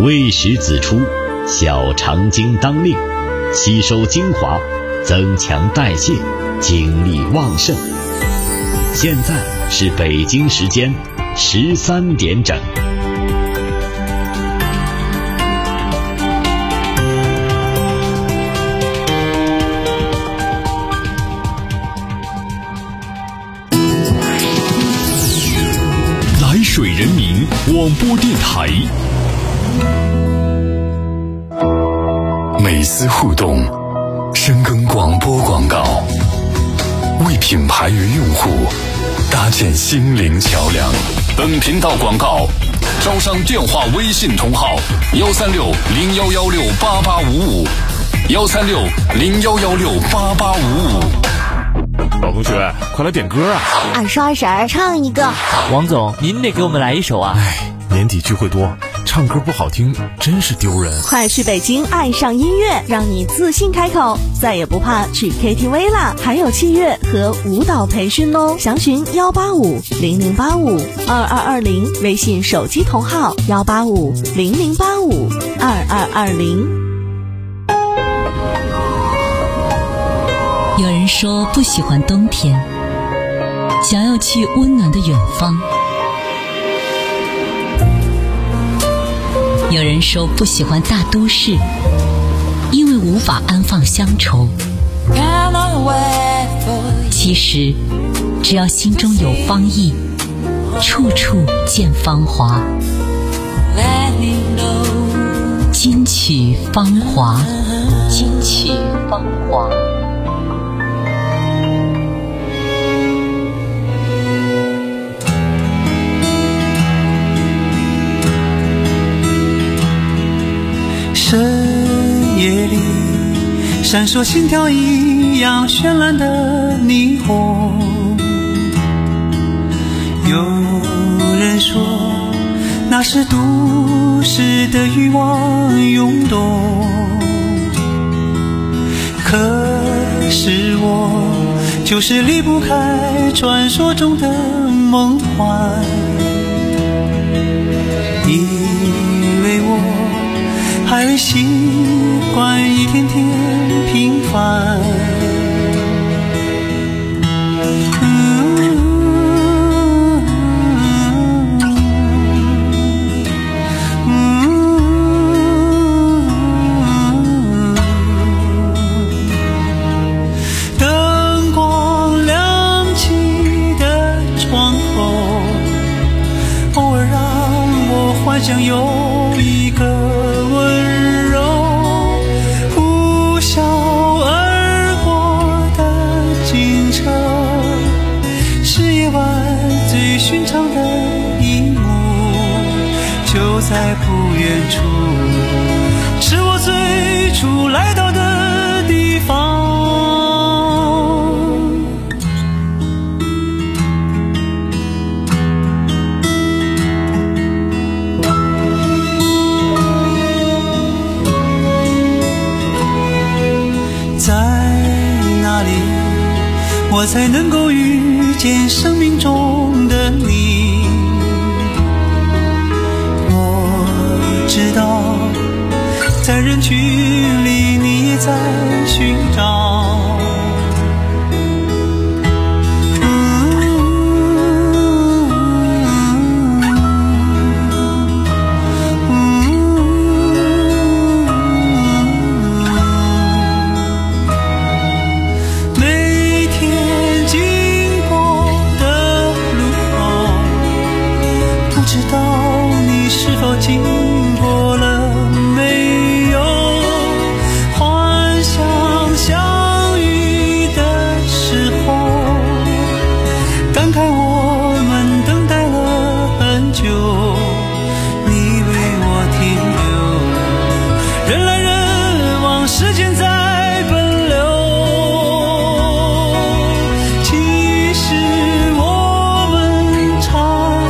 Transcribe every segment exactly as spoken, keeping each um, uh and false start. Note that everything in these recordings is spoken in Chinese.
未时子出，小肠经当令，吸收精华，增强代谢，精力旺盛。现在是北京时间十三点整。 来水人民广播电台，美思互动，深耕广播广告，为品牌与用户搭建心灵桥梁。本频道广告招商电话微信同号：幺三六零幺幺六八八五五，幺三六零幺幺六八八五五。 老同学，快来点歌啊！ 二叔二婶儿唱一个。 王总，您得给我们来一首啊！ 哎，年底聚会多，唱歌不好听真是丢人。 快去北京爱上音乐，让你自信开口，再也不怕去 K T V 啦！还有器乐和舞蹈培训哦，详询幺八五零零八五二二二零，微信手机同号幺八五零零八五二二二零。 有人说不喜欢冬天，想要去温暖的远方。有人说不喜欢大都市，因为无法安放乡愁。其实只要心中有芳意，处处见芳华。金曲芳华，金曲芳华。 深夜里闪烁心跳一样绚烂的霓虹，有人说那是都市的欲望涌动，可是我就是离不开传说中的梦幻，因为我还未习惯一天天平凡。灯光亮起的窗口，偶尔让我幻想有一个温柔呼啸而过的警车，是夜晚最寻常的一幕，就在不远处，是我最初来到的地方。我才能够遇见生命中的你。我知道在人群里你也在寻找，经过了没有？幻想相遇的时候，感慨我们等待了很久，你为我停留，人来人往，时间在奔流。其实我们差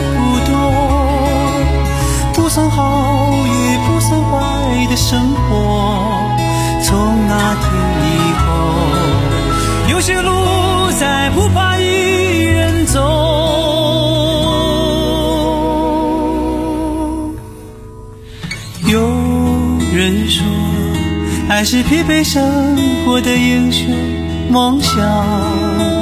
不多，不算好也不算坏的生活，从那天以后，有些路再不怕一人走。有还是疲惫生活的英雄梦想。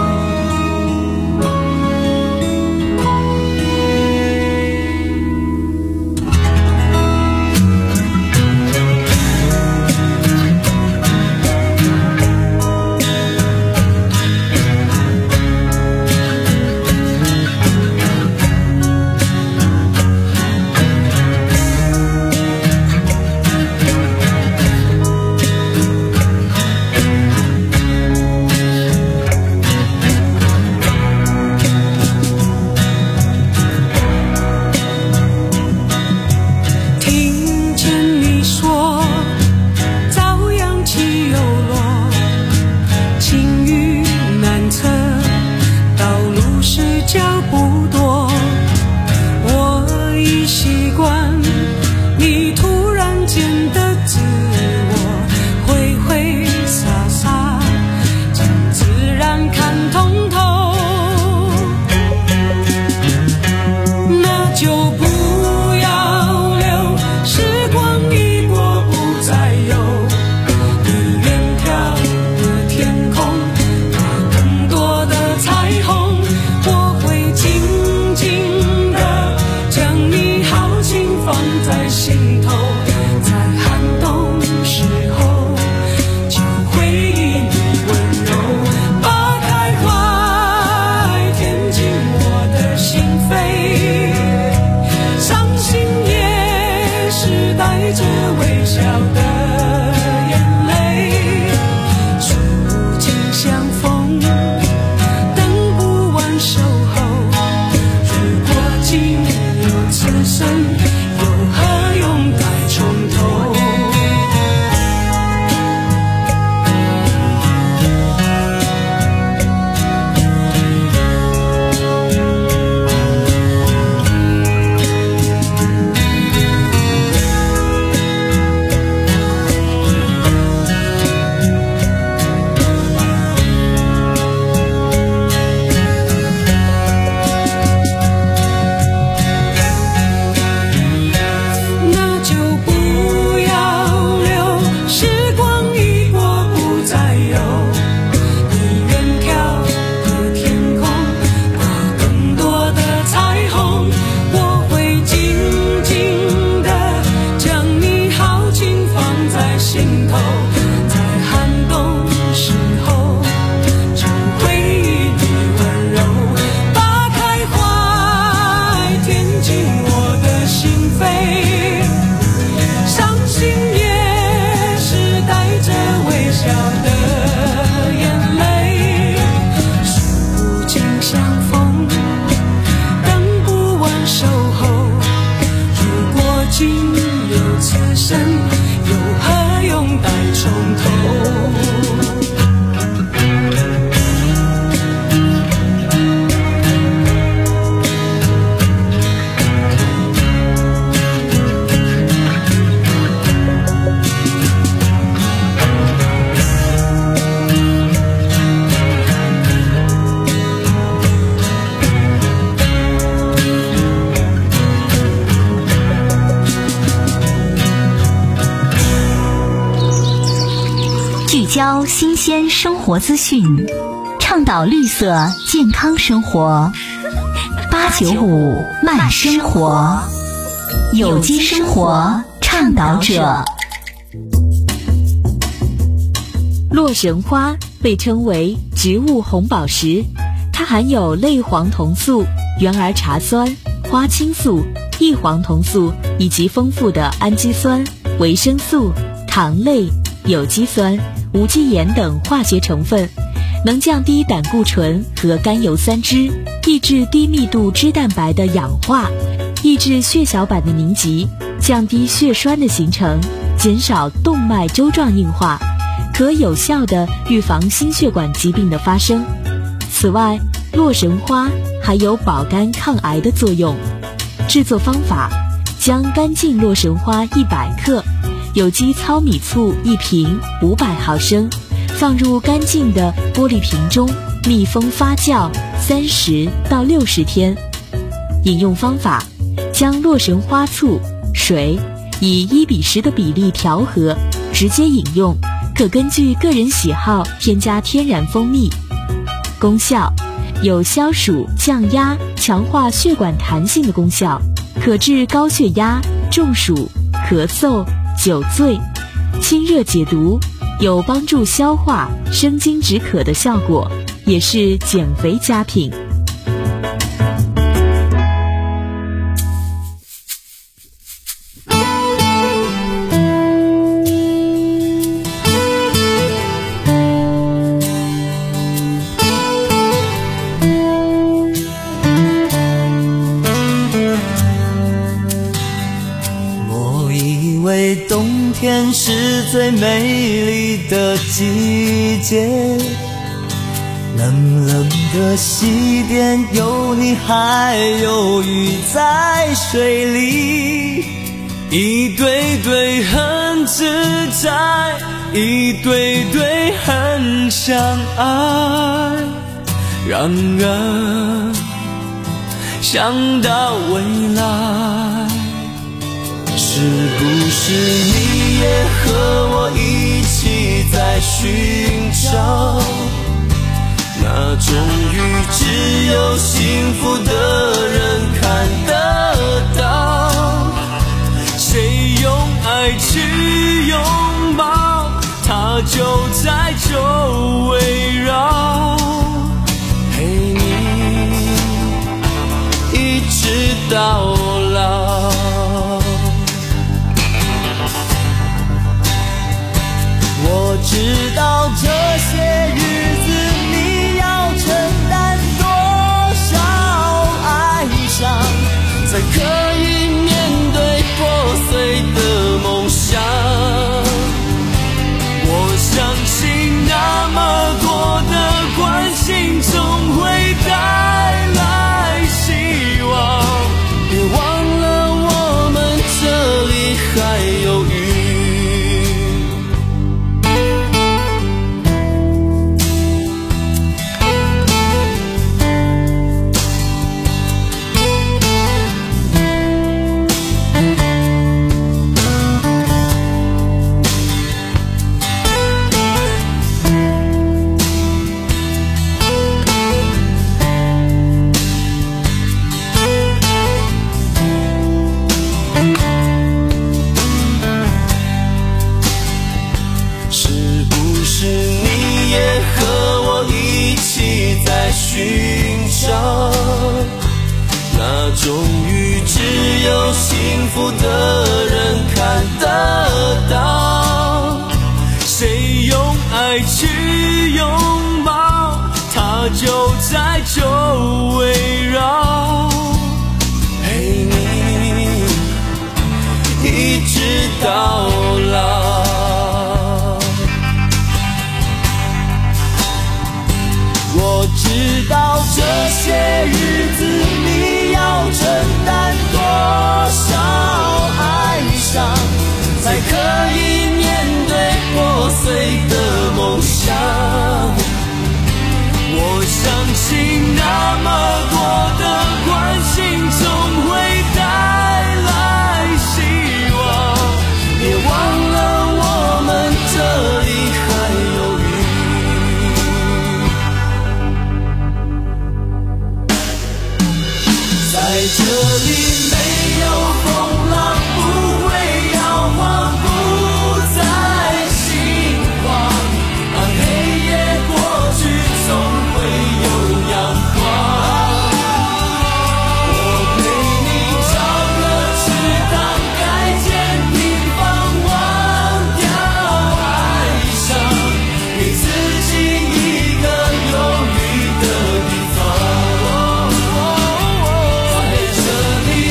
聚焦新鲜生活资讯，倡导绿色健康生活。八九五慢生活，有机生活倡导者。 洛神花被称为植物红宝石，它含有类黄酮素、原儿茶酸、花青素、异黄酮素以及丰富的氨基酸、维生素、糖类、有机酸、无机盐等化学成分，能降低胆固醇和甘油三酯，抑制低密度脂蛋白的氧化，抑制血小板的凝集，降低血栓的形成，减少动脉粥状硬化，可有效地预防心血管疾病的发生。此外，洛神花还有保肝抗癌的作用。制作方法：将干净洛神花一百克，有机糙米醋一瓶五百毫升，放入干净的玻璃瓶中，密封发酵三十到六十天。饮用方法：将洛神花醋、水以一比十的比例调和， 直接饮用，可根据个人喜好添加天然蜂蜜。功效有消暑、降压、强化血管弹性的功效，可治高血压、中暑、咳嗽、酒醉，清热解毒，有帮助消化、生津止渴的效果，也是减肥佳品。 冬天是最美丽的季节，冷冷的西边有你还有鱼在水里，一对对很自在，一对对很相爱。然而想到未来，是不是你也和我一起在寻找那种与只有幸福的人看得到？谁用爱去拥抱，它就在周围绕，陪你一直到老。我知道这些日子你要承担多少哀伤，才可以面对破碎的梦想。我相信那么多的关心总会带来希望，别忘了我们这里还有雨。寻找那终于只有幸福的人看得到，谁用爱去拥抱，它就在周围绕，陪你一直到老。我知道这些日子你要承担多少哀伤，才可以面对破碎的梦想。我相信那么多的关心总会带来希望，别忘了我们这里还有雨。在这里没有风浪，不会摇晃，不再心慌，当黑夜过去总会有阳光。我陪你找个池塘，盖间平房，忘掉哀伤，给自己一个有雨的地方。这里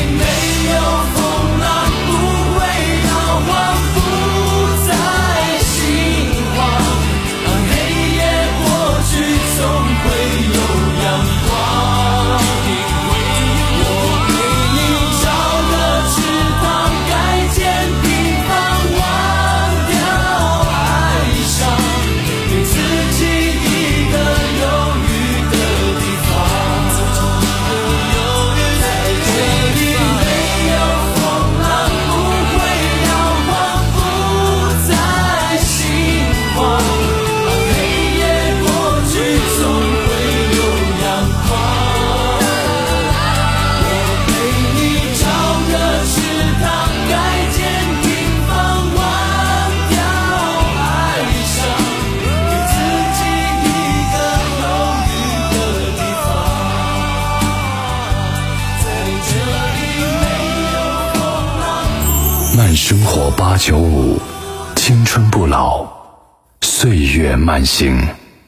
慢生活八九五，青春不老，岁月慢行。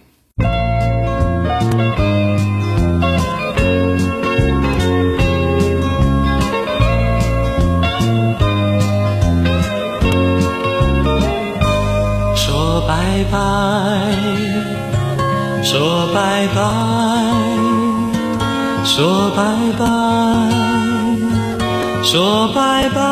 说拜拜，说拜拜，说拜拜，说拜拜。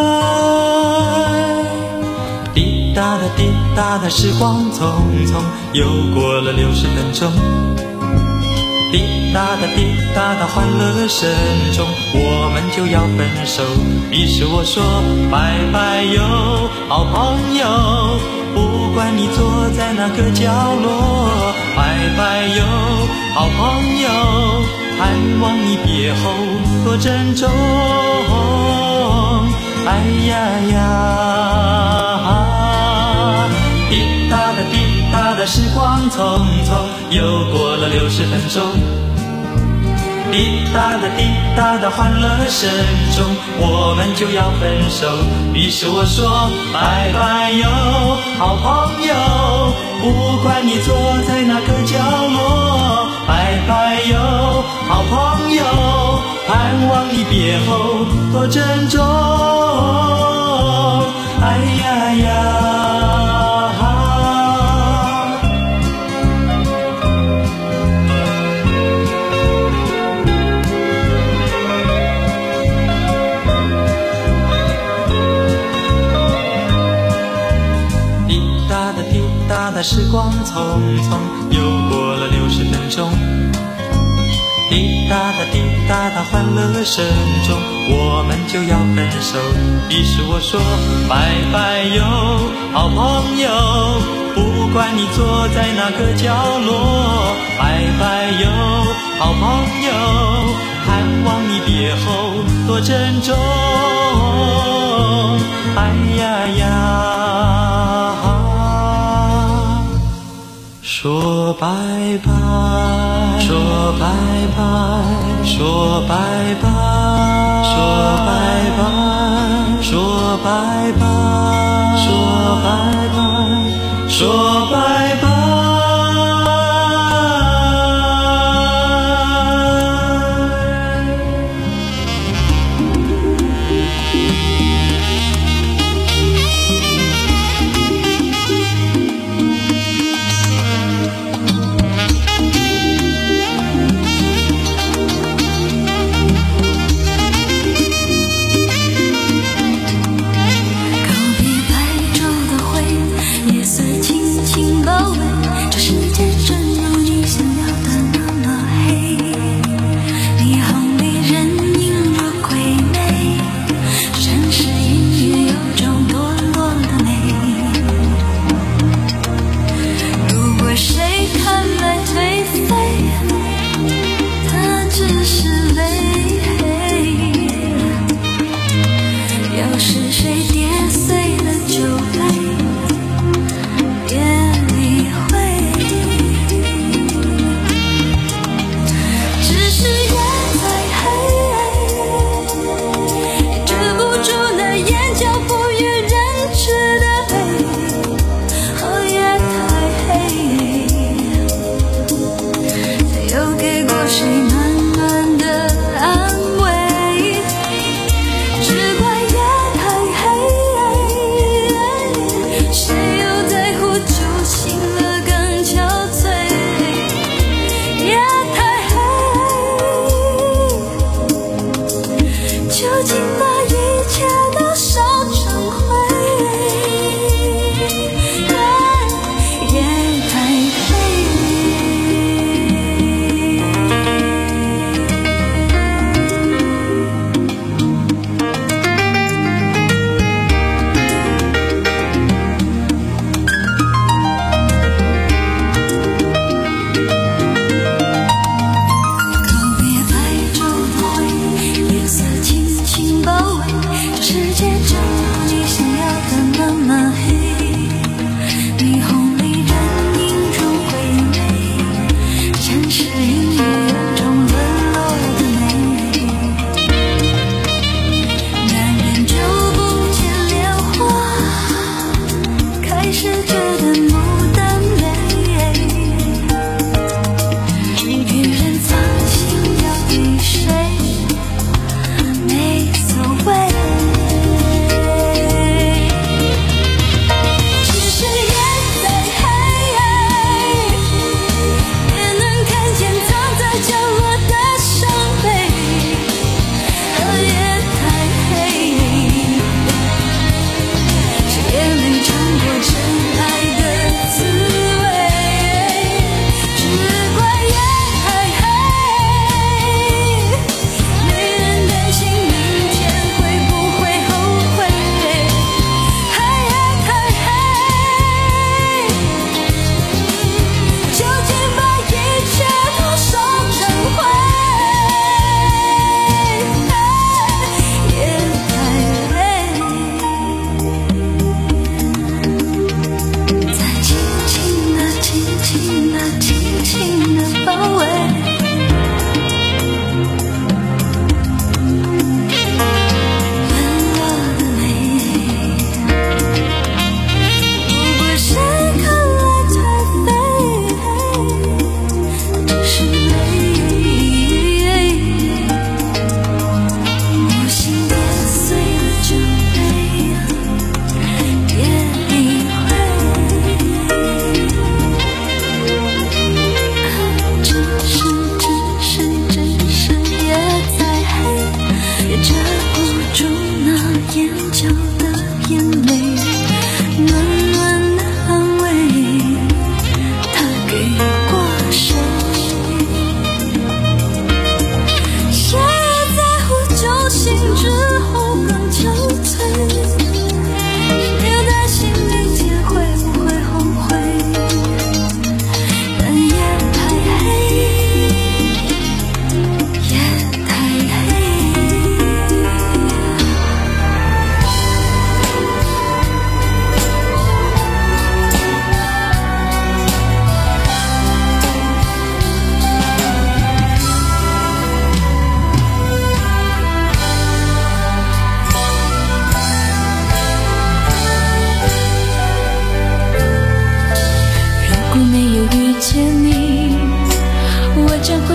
滴答的滴答的时光匆匆，又过了六十分钟。滴答的滴答的欢乐声中，我们就要分手。于是我说拜拜哟，好朋友，不管你坐在哪个角落。拜拜哟，好朋友，盼望你别后多珍重。哎呀呀，滴答的滴答的时光匆匆，又过了六十分钟。滴答的滴答的欢乐声中，我们就要分手。于是我说拜拜哟，好朋友，不管你坐在哪个角落。拜拜哟，好朋友，盼望你别后多珍重。哎呀呀，时光匆匆，又过了六十分钟。滴答的滴答的欢乐声中，我们就要分手。于是我说拜拜哟，好朋友，不管你坐在哪个角落。拜拜哟，好朋友，盼望你别后多珍重。哎呀呀，说拜拜，说拜拜，说拜拜，说拜拜，说拜拜，说拜拜，说拜拜。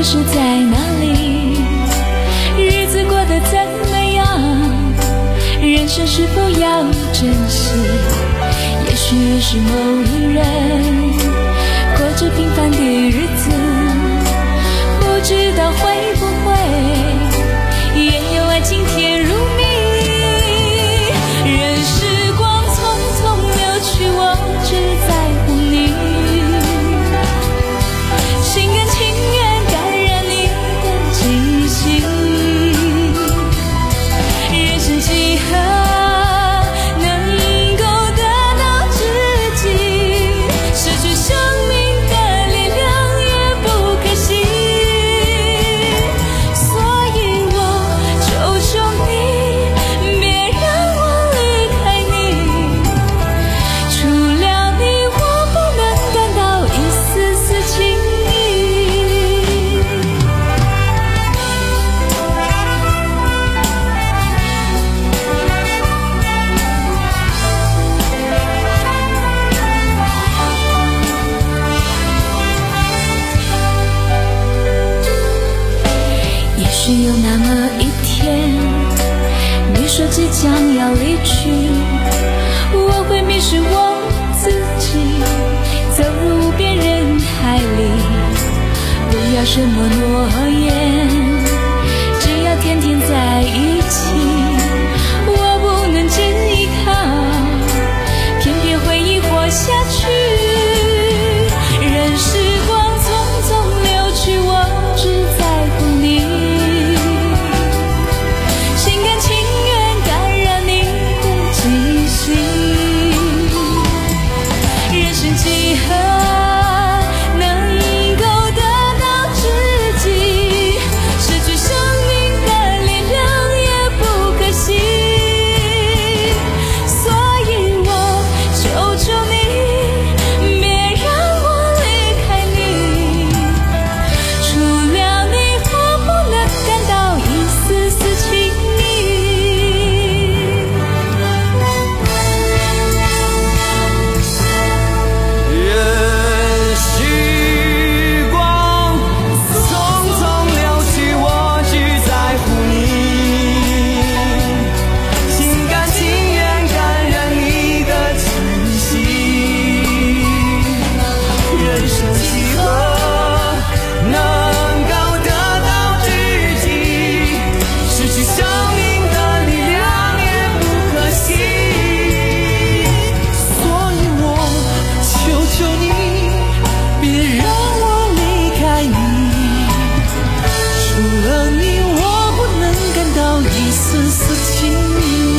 故事在哪里？日子过得怎么样？人生是否要珍惜？也许认识某一人，过着平凡的日子，不知道会不会也有爱情甜如蜜。任时光匆匆流去，我只在乎你，心甘情愿感染你的气息。人生几何能够得到知己，失去生命的力量也不可惜。所以我求求你，别让我离开你，除了你我不能感到一丝丝情意。也许有那么一天，你说即将要离去，我会迷失我自己，走入无边人海里。不要什么诺言，只要天天在一起。我不能尽依靠，偏偏回忆活下去。任时光匆匆流去，我只在乎你，心甘情愿感染你的气息。人生几何能够得到知己，失去生命的力量也不可惜。所以我求求你，别让我离开你，除了你我不能感到一丝丝情意。 任时光匆匆流去，我只在乎你，心甘情愿感染你的气息。人生几何能够得到知己，失去生命的力量也不可惜。所以我求求你，别让我离开你，除了你我不能感到一丝丝情意。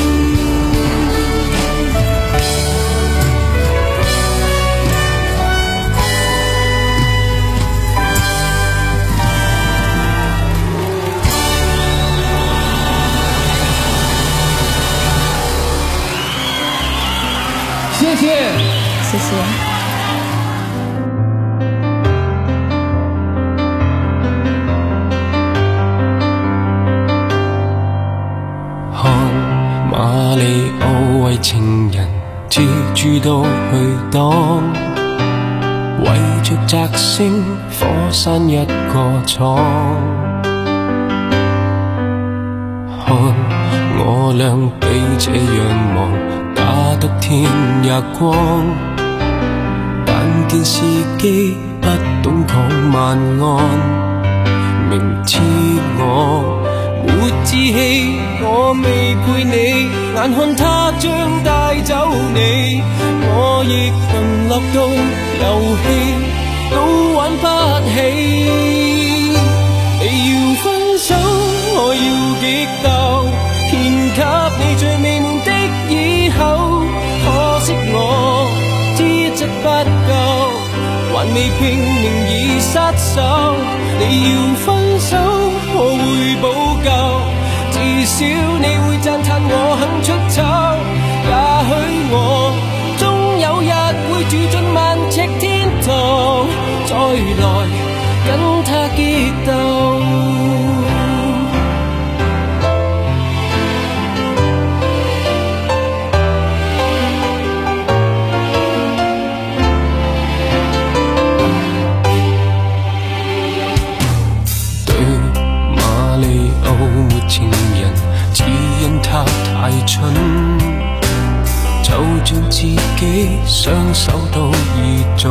谢谢。 谢谢。 看馬里奧為情人接住到去當，為着摘星火山一個闖。看我倆比這樣忙，打得天也光，但電視機不懂講晚安。明知我沒志氣，我未陪你，眼看他將帶走你，我亦淪落到遊戲都玩不起。你要分手，我要激鬥，獻給你最美滿的以後。可惜我資質不夠，還未拼命已失手。你要分手，我會補救，至少你會讚嘆我肯出醜。也許我終有日會住進萬尺天堂，再來跟他激鬥。 己雙手都已腫。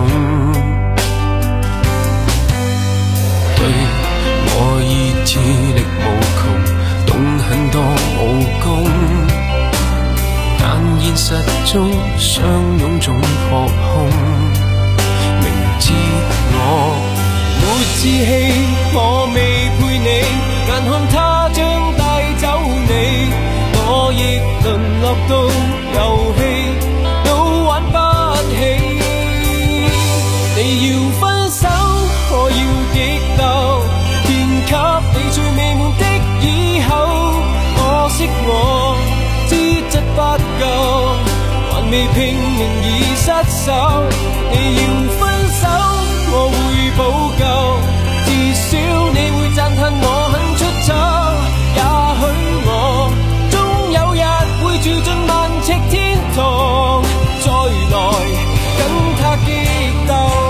對我已智力無窮，懂很多武功，但現實中相擁總撲空。明知我沒志氣，我未配你，眼看他將帶走你，我亦淪落到遊戲都玩不起。你要分手，我要激鬥，獻給你最美滿的以後。可惜我資質不夠，還未拼命已失手。你要分手，我會補救，至少你會讚嘆我很出醜。也許我終有日會住進萬尺天堂，再來跟他激鬥。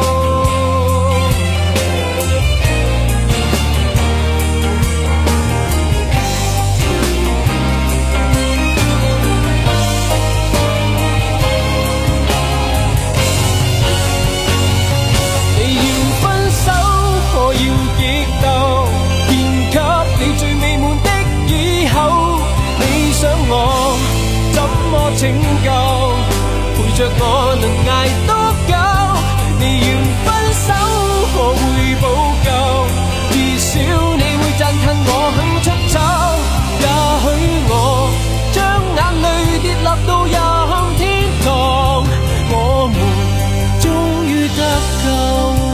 我怎麼拯救？陪着我能捱多久？你要分手，我會補救，至少你會讚嘆我很出醜。也許我將眼淚跌落到任天堂，我們終於得救。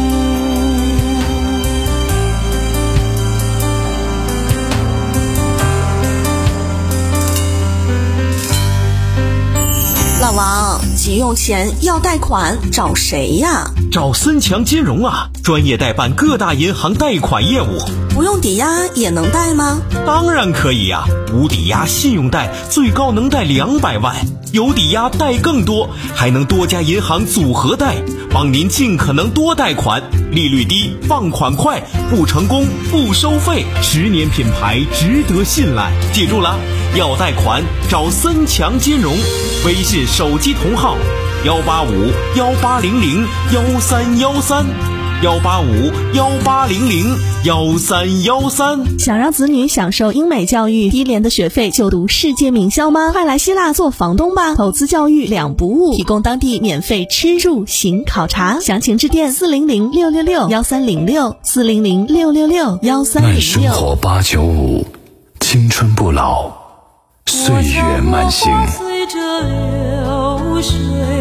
老王，急用钱要贷款找谁呀？ 找森强金融啊，专业代办各大银行贷款业务。 不用抵押也能贷吗？ 当然可以呀、啊，无抵押信用贷最高能贷两百万，有抵押贷更多，还能多家银行组合贷，帮您尽可能多贷款，利率低，放款快，不成功不收费，十年品牌，值得信赖。记住了，要贷款找森强金融，微信手机同号幺八五幺八零零幺三幺三。幺八五幺八零零幺三幺三。 想让子女享受英美教育，低廉的学费就读世界名校吗？快来希腊做房东吧！投资教育两不误，提供当地免费吃住行考察，详情致电四零零六六六幺三零六四零零六六六幺三零六。 慢生活八九五，青春不老，岁月慢行。 随着流水，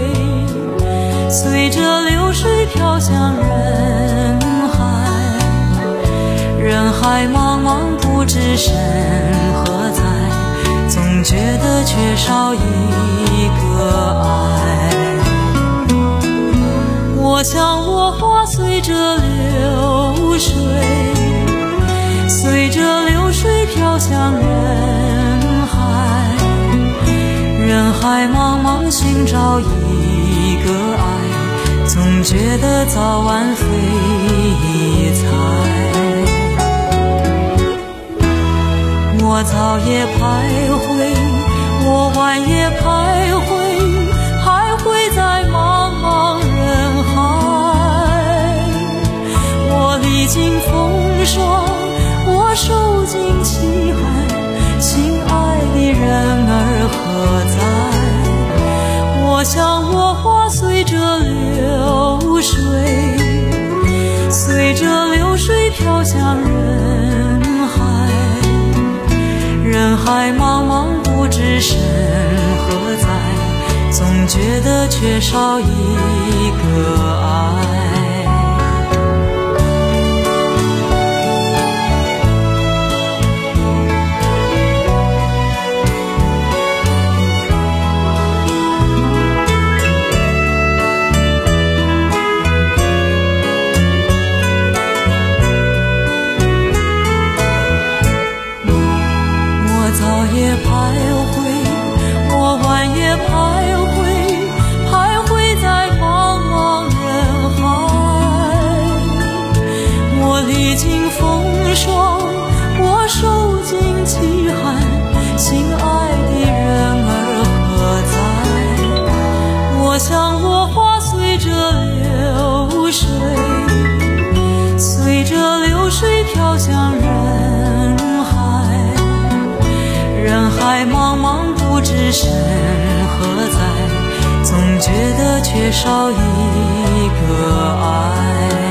随着流水飘向人海，人海茫茫不知身何在，总觉得缺少一个爱。我想我花随着流水，随着流水飘向人海，人海茫茫寻找一个爱，总觉得早晚非猜。我早夜徘徊，我晚夜徘徊，徘徊在茫茫人海。我历经风霜，我受尽凄寒，心爱的人儿何在？我想我花随着流水，随着流水飘向人海，人海茫茫不知身何在，总觉得缺少一个爱。早夜徘徊，我晚夜徘徊，徘徊在茫茫人海。我历经风霜，我受尽凄寒，心爱的人儿何在？ 水飘向人海，人海茫茫不知身何在，总觉得缺少一个爱。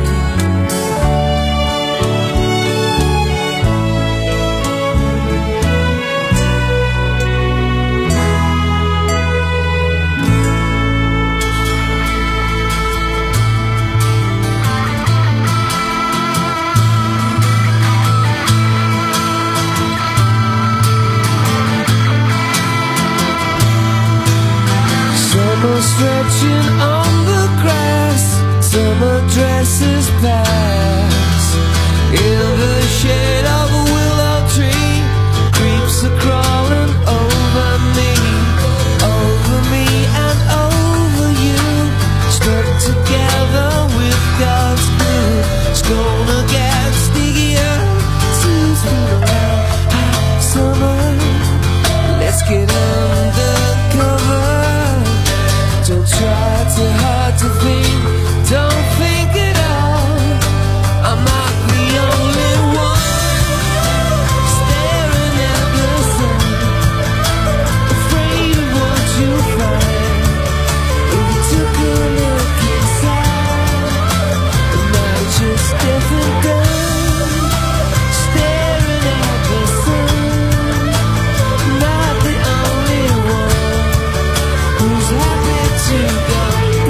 Stretching on the grass, summer dresses pass. In the shade of a willow tree, creeps are crawling over me, over me and over you. Stuck together with God's glue, it's gonna get stickier to spin around. Hot summer, let's get undercover. Don't try too hard to think, don't think at all. I'm not the only one staring at the sun, afraid of what you'll find if you took a look inside. And I'm just deaf and dumb, staring at the sun. Not the only one who's happy to go.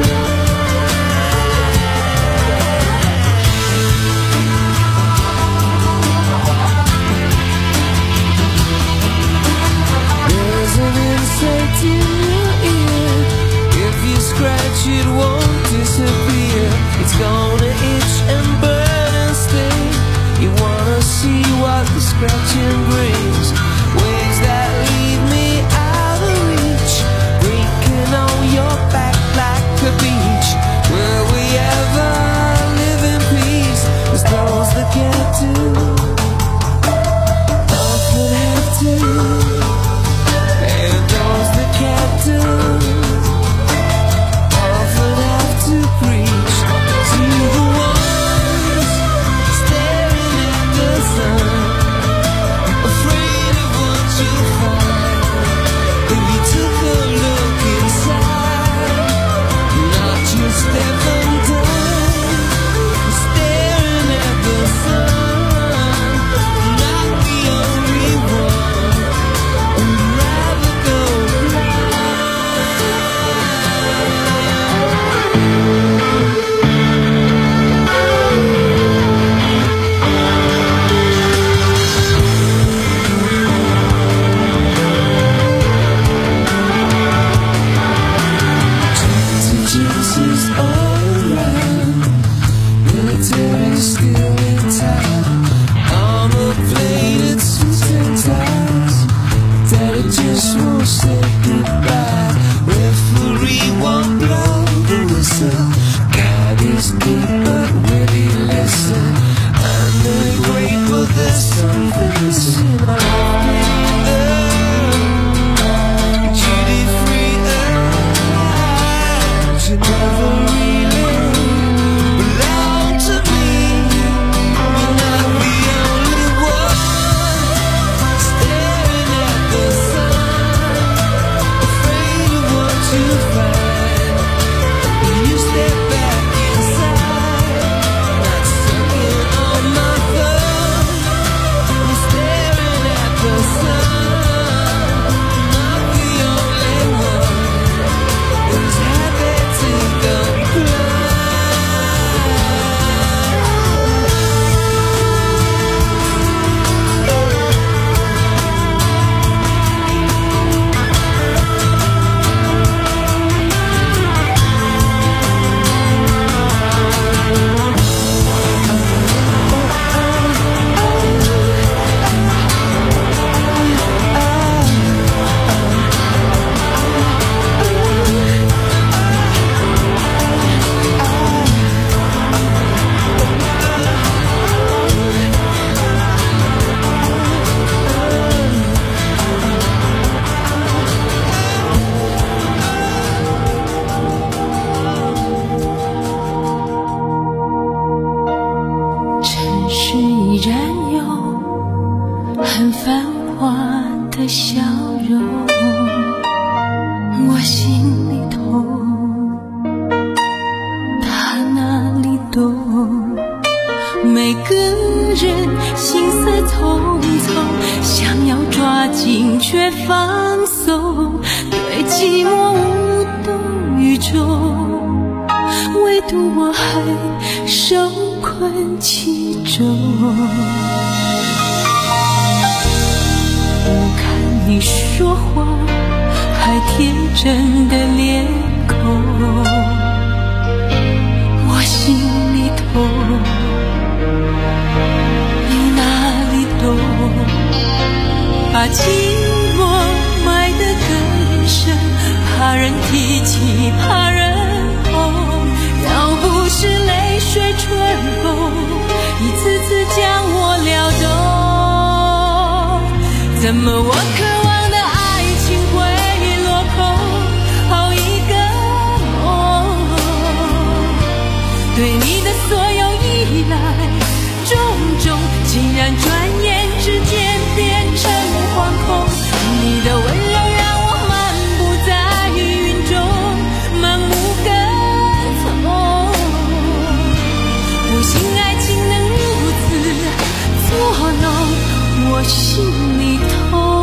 There's an insect in your ear. If you scratch it won't disappear. It's gonna itch and burn and sting. You wanna see what the scratching brings. Waves that leave me out of reach, breaking on your back like a beach. Will we ever live in peace? There's those that get to, often have to, and those that can't do, often have to preach to the ones staring at the sun, 依然有很繁华的笑容，我心里痛，他哪里懂？每个人心思匆匆，想要抓紧却放松，对寂寞无动于衷，唯独我还受困其中。我看你说话还天真的脸孔，我心里痛，你哪里懂？把寂寞埋得更深，怕人提起，怕人哄。要不是泪水春风，一次次将我撩动，怎么我渴望的爱情会落空？好一个梦，对你的所有依赖种种，竟然转眼之间变成惶恐。你的温柔让我漫步在云中，盲目跟从，不信爱情能如此作弄，我心里痛。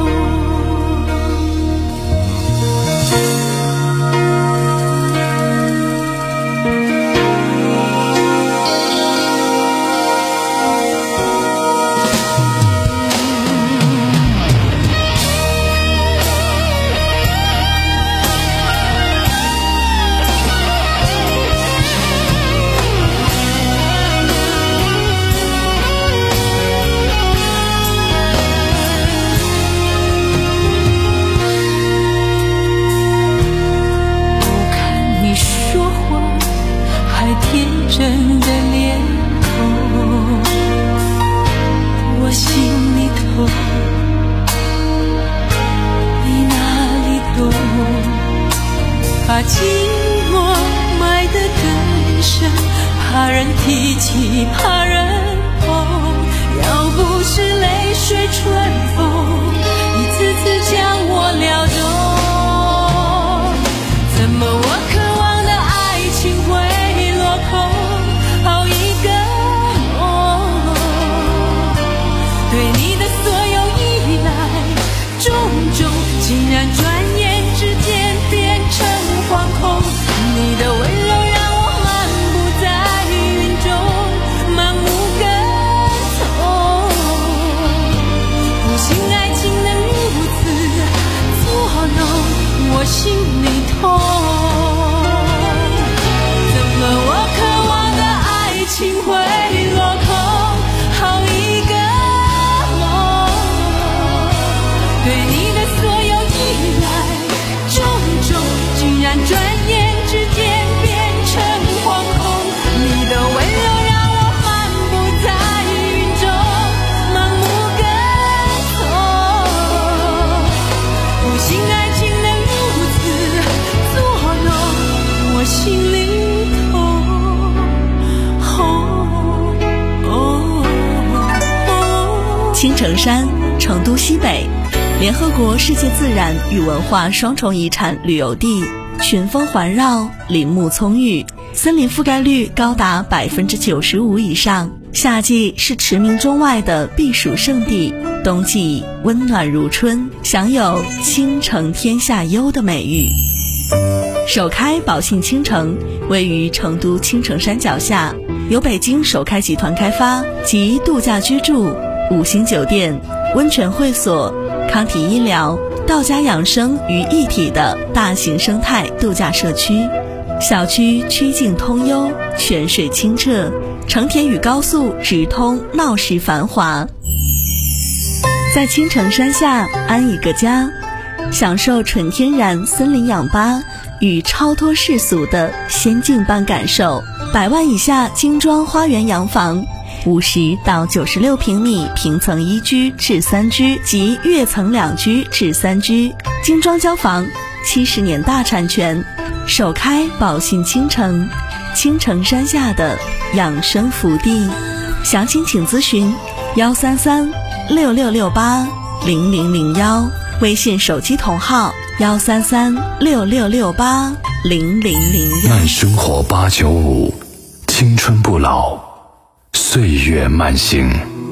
把寂寞埋得更深，怕人提起，怕人哄。要不是泪水春风，一次次将我撩动，怎么我渴望的爱情会落空？好一个梦，对你的所有依赖种种，竟然转眼之间变成惶恐。你的温柔让我漫步在云中，盲目跟从，不信爱情能如此作弄，我心里痛。怎么我渴望的爱情会落空？好一个梦，对你的所有依赖种种，竟然转眼之间变成惶恐。你的温柔让我漫步在云中，盲目跟从，不信爱情能如此作弄，我心里痛。 青城山，成都西北，联合国世界自然与文化双重遗产旅游地，群峰环绕，林木葱郁，森林覆盖率高达百分之九十五以上。夏季是驰名中外的避暑胜地，冬季温暖如春，享有倾城天下优的美誉。首开宝信倾城位于成都青城山脚下，由北京首开集团开发，集度假居住、五星酒店、温泉会所、康体医疗、道家养生于一体的大型生态度假社区。小区曲径通幽，泉水清澈，成田与高速直通，闹市繁华。在青城山下安一个家，享受纯天然森林氧吧与超脱世俗的仙境般感受。百万以下精装花园洋房，五十到九十六平米平层一居至三居及跃层两居至三居，精装交房，七十年大产权，首开宝信倾城，青城山下的养生福地。 详情请咨询幺三三六六六八零零零幺，微信手机同号幺三三六六六八零零零幺。 慢生活八九五，青春不老，岁月慢行。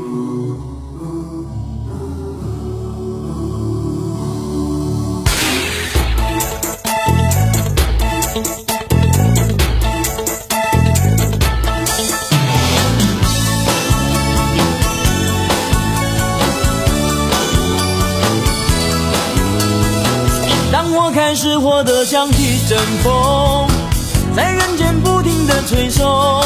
开始活得像一阵风，在人间不停地吹送，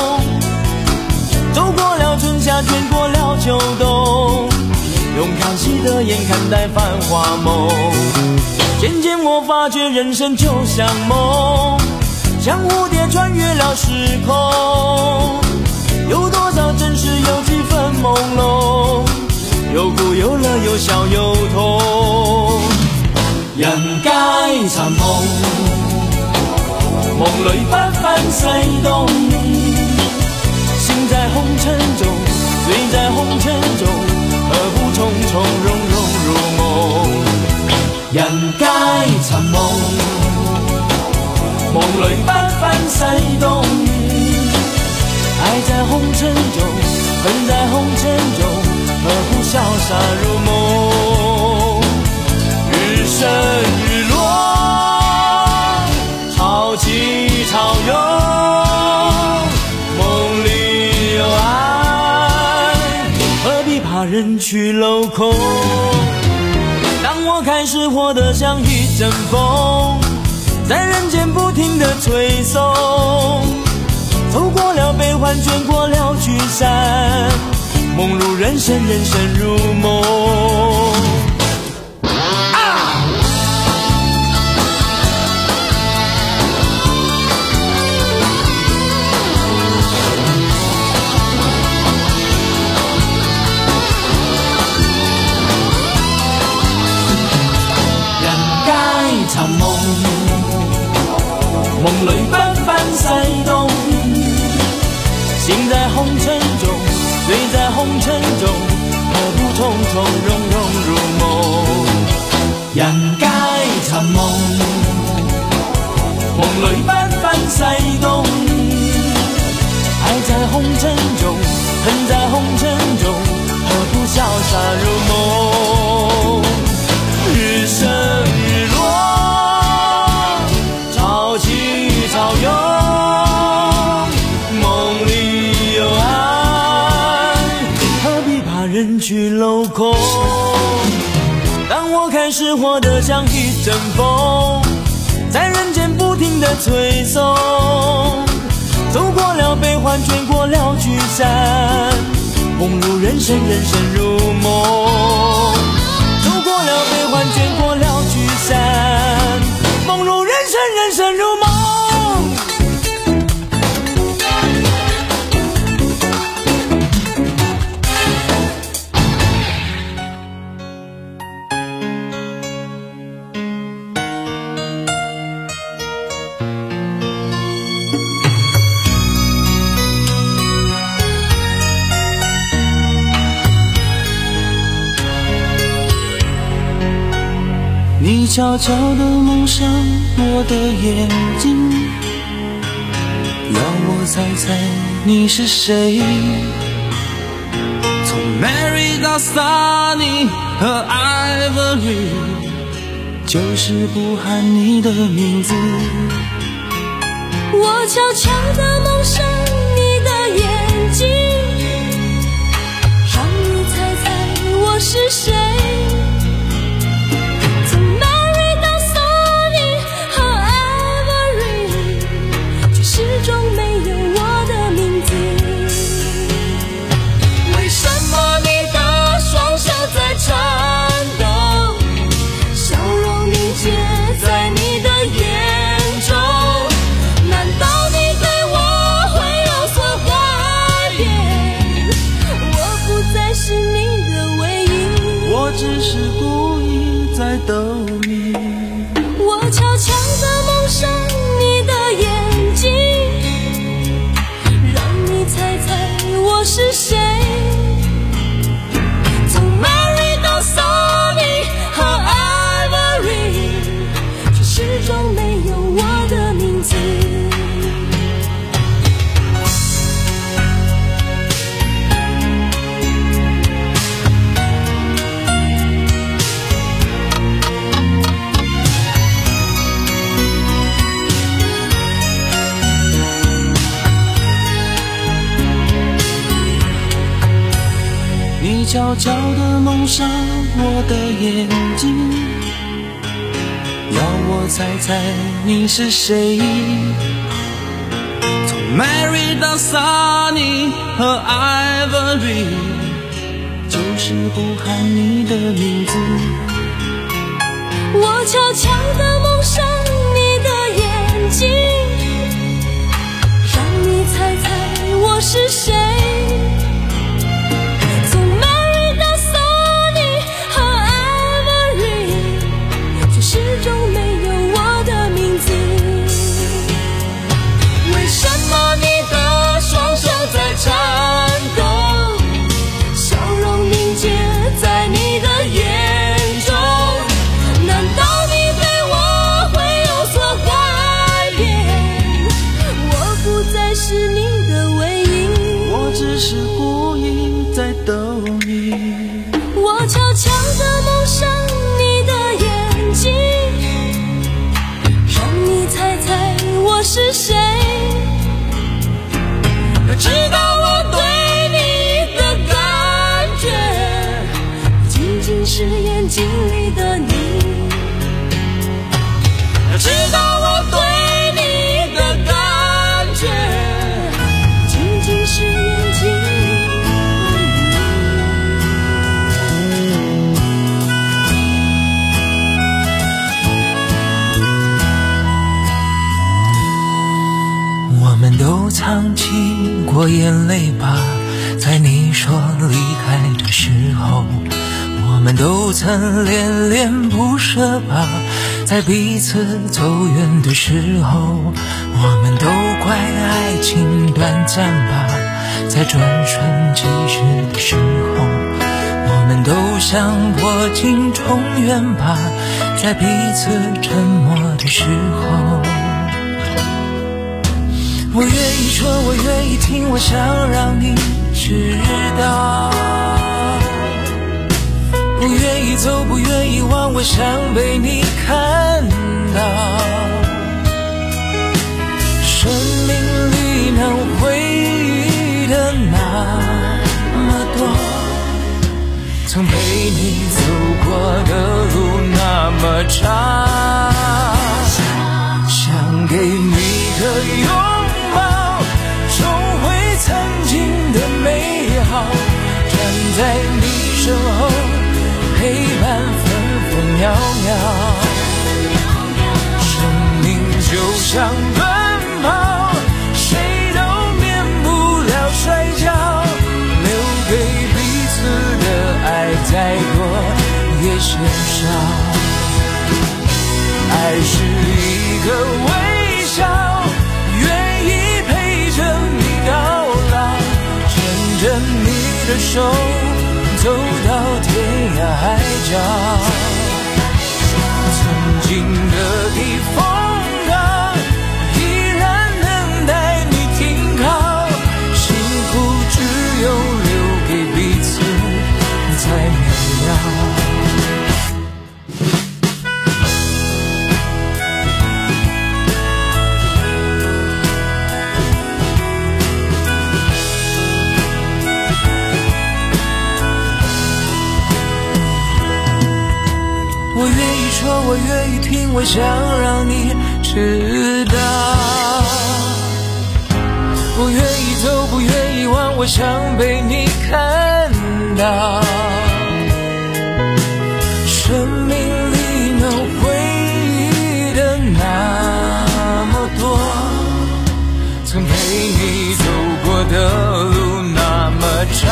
走过了春夏，卷过了秋冬，用看戏的眼看待繁华梦。渐渐我发觉人生就像梦，像蝴蝶穿越了时空，有多少真实，有几分朦胧，有苦有乐，有笑有痛。人皆尋夢，夢裏不分西東，心在紅塵中，醉在紅塵中，何不從從容容入夢？人皆尋夢，夢裏不分西東，愛在紅塵中，恨在紅塵中，何不瀟灑入夢？日升日落，潮起潮涌，梦里有爱，何必怕人去楼空？当我开始活得像一阵风，在人间不停地吹送，走过了悲欢，卷过了聚散，梦入人生，人生入梦。尋夢，夢裏不分西東，心在紅塵中，醉在紅塵中，何不從從容容入夢？人皆尋夢，夢裏不分西東，愛在紅塵中，恨在紅塵中，何不瀟灑入夢？日升日落，潮起潮涌，夢裏有愛，何必怕人去樓空？當我開始活得像一陣風，在人間不停地吹送，走過了悲歡，捲過了聚散，夢入人生，人生入夢。走過了悲歡，捲過了聚散，夢入人生，人生入夢。你悄悄地蒙上我的眼睛，要我猜猜你是谁。从 Mary 到 Sunny 和 Ivory， 就是不喊你的名字。 我悄悄地蒙上你的眼睛，让你猜猜我是谁。 只是故意在逗你， 我悄悄地蒙上你的眼睛，让你猜猜我是谁。 悄悄地蒙上我的眼睛，要我猜猜你是谁。从 Mary 到 Sunny 和 Ivory， 就是不喊你的名字。 我悄悄地蒙上你的眼睛，让你猜猜我是谁。从 Mary 到 Sunny 和 Ivory， 却始终没有我的名字。为什么你的双手在颤抖，笑容凝结在你的眼中？难道你对我会有所怀念？我不再是你的唯一， 我只是故意在逗你。 我悄悄地蒙上你的眼睛，让你猜猜我是谁。直到我对你的感觉不仅仅是眼睛里的你，直到我对你的感觉不仅仅是眼睛里的你。我们都曾经过眼泪吧，在你说离开的时候，我们都曾恋恋不舍吧，在彼此走远的时候，我们都怪爱情短暂吧，在转瞬即逝的时候，我们都想破镜重圆吧，在彼此沉默的时候。我愿意说，我愿意听，我想让你知道，不愿意走，不愿意忘，我想被你看到。生命里能回忆的那么多，曾陪你走过的路那么长，想给你个拥抱，重回曾经的美好，站在你身后陪伴分分秒秒。生命就像奔跑，谁都免不了摔跤，留给彼此的爱再多也嫌少。爱是一个微笑，愿意陪着你到老，牵着你的手走到天涯海角。曾经的地方依然能带你停靠，幸福只有留给彼此才明了。我愿意说，我愿意听，我想让你知道，不愿意走，不愿意忘，我想被你看到。生命里能回忆的那么多，曾陪你走过的路那么长，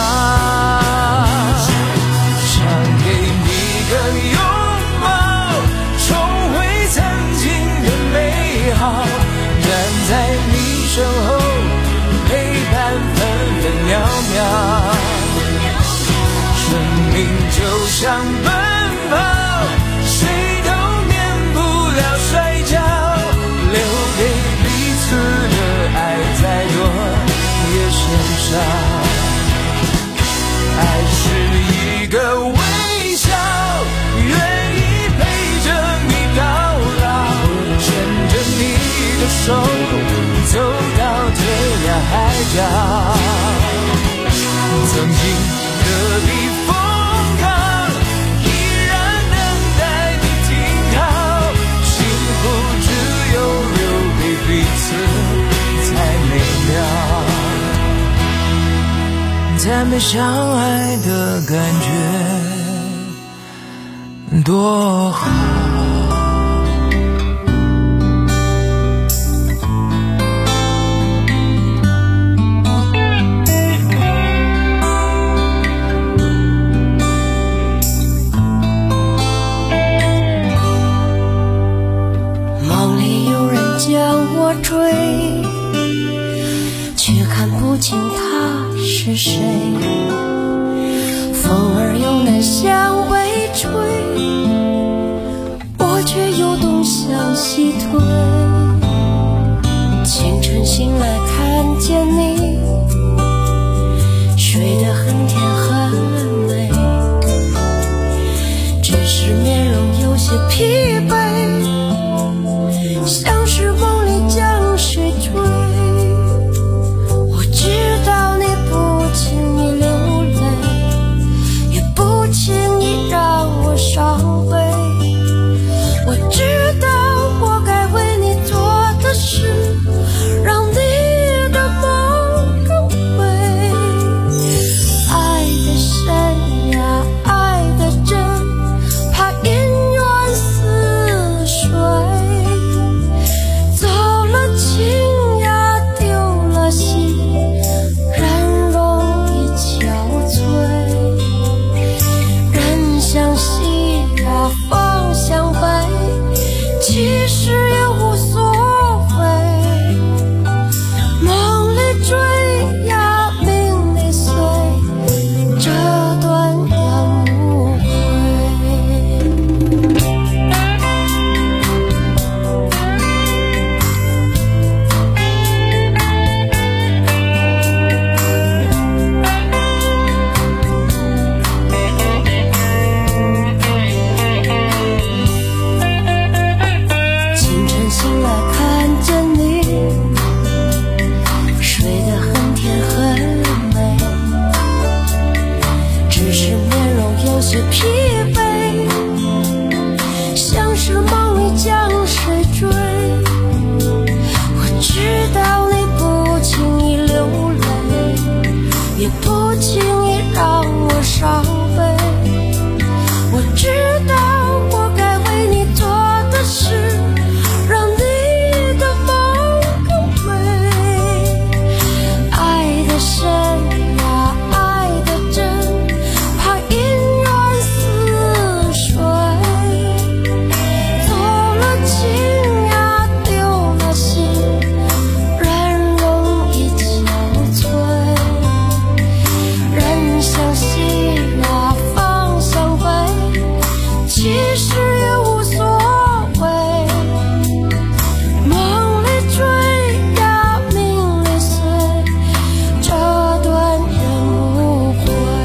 想给你个拥站在你身后陪伴分分秒秒。生命就像奔跑，谁都免不了摔跤，留给彼此的爱再多也嫌少。爱是一个微笑，愿意陪着你到老，牵着你的手走到天涯海角。曾经的地方但被伤害的感觉多好。 梦里有人将我追，却看不清他是谁，风儿又难向北吹，我却又东向西退。清晨醒来看见你，睡得很甜很美，只是面容有些疲惫，像是梦里将谁追。我知道你不轻易流泪，也不轻易让我伤悲。我知道我该为你做的事，让你的梦更美。爱的深呀，爱的真，怕姻缘似水。走了情呀，丢了心，人容易憔悴。人向西呀，方向北，其实也无所谓。梦里追呀，命里随，这段缘无悔。清晨醒来看见你，睡得很甜很美，只是面容有些疲惫，像是梦里将谁追。我知道你不轻易流泪，也不轻易让我伤悲。我知道我该为你做的事，让你的梦更美。爱的深呀，爱的真，怕姻缘似水。走了情呀，丢了心，人容易憔悴。人向西呀，方向北，其实也无所谓。梦里追呀，命里随，这段缘无悔。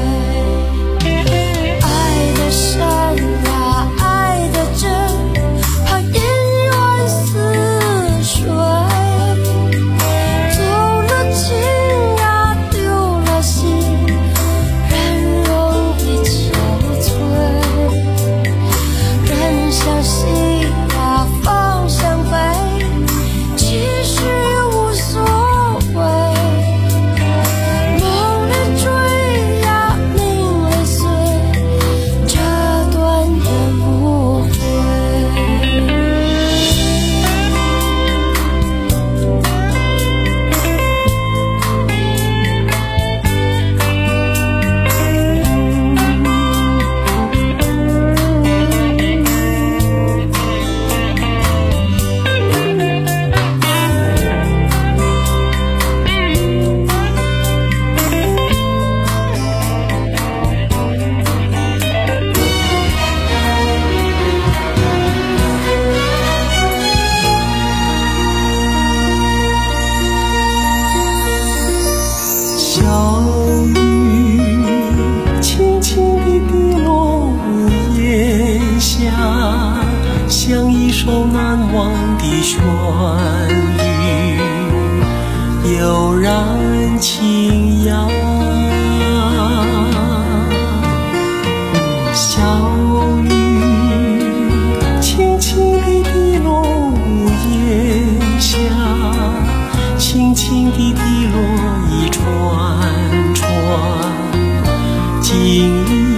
爱的深呀，爱的真，怕姻缘似水。走了情呀，丢了心，人容易憔悴。人向西呀，方向北，其实也无所谓。梦里追呀，命里随，这段缘无悔。 小雨轻轻地滴落屋檐下，像一首难忘的旋律，悠然轻扬。小雨轻轻地滴落屋檐下，轻轻地滴落一串串情。